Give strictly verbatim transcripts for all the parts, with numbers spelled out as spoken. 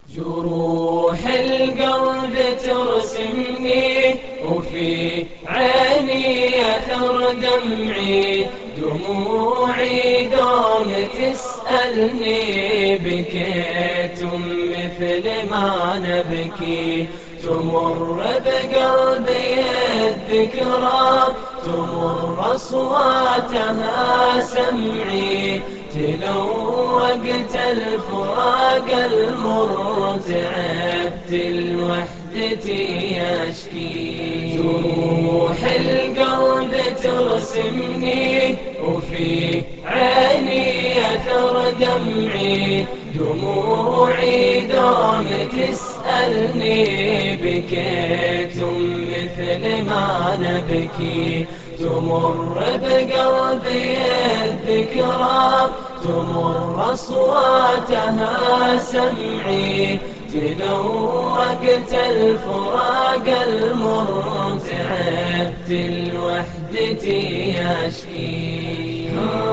جروح القلب ترسمني وفي عيني أثر دمعي، دموعي دوم تسألني بكيت مثل ما نبكي. تمر بقلبي الذكرى، تمر أصواتها سمعي، تلو وقت الفراق المر، تعبت الوحدة يشكي. جروح القلب ترسمني وفي عيني أثر دمعي، دموعي دوم تسألني بكيت مثل ما نبكي. تمر بقلبي الذكرى، تمر أصواتها سمعي، تلو وقت الفراق المر، تعبت الوحدة يشكي.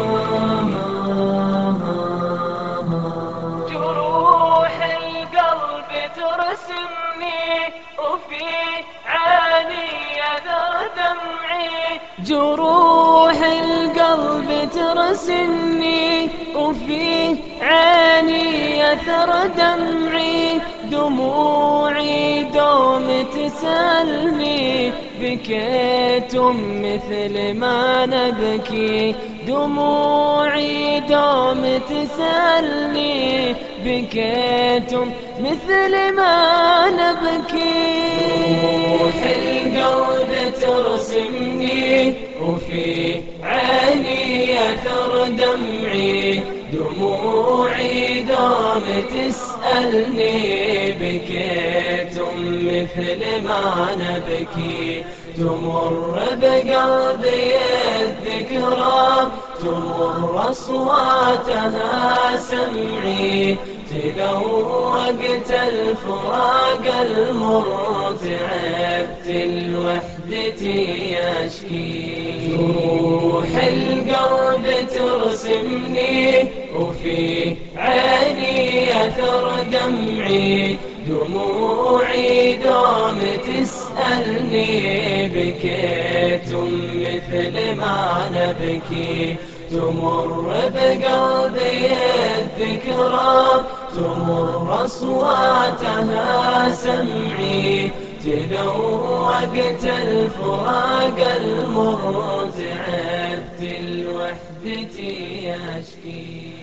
جروح القلب ترسمني وفي عيني أثر دمعي، جروح القلب ترسمني وفي عيني أثر دمعي، دموعي دوم تسألني بكيت مثل ما نبكي. دموعي دوم تسألني بكيت مثل ما نبكي. روح القلب ترسمني وفي عيني أثر دمعي، دموعي دوم تسألني بكيت مثل ما نبكي. تمر بقلبي الذكرى، تمر أصواتها سمعي، تلو وقت الفراق المر، تعبت الوحدة يشكي. جروح القلب ترسمني وفي عيني أثر دمعي، دموعي دوم تسألني بكيت مثل ما نبكي. تمر بقلبي الذكرى، تمر أصواتها سمعي، تلو وقت الفراق المر، تعبت الوحدة يشكي.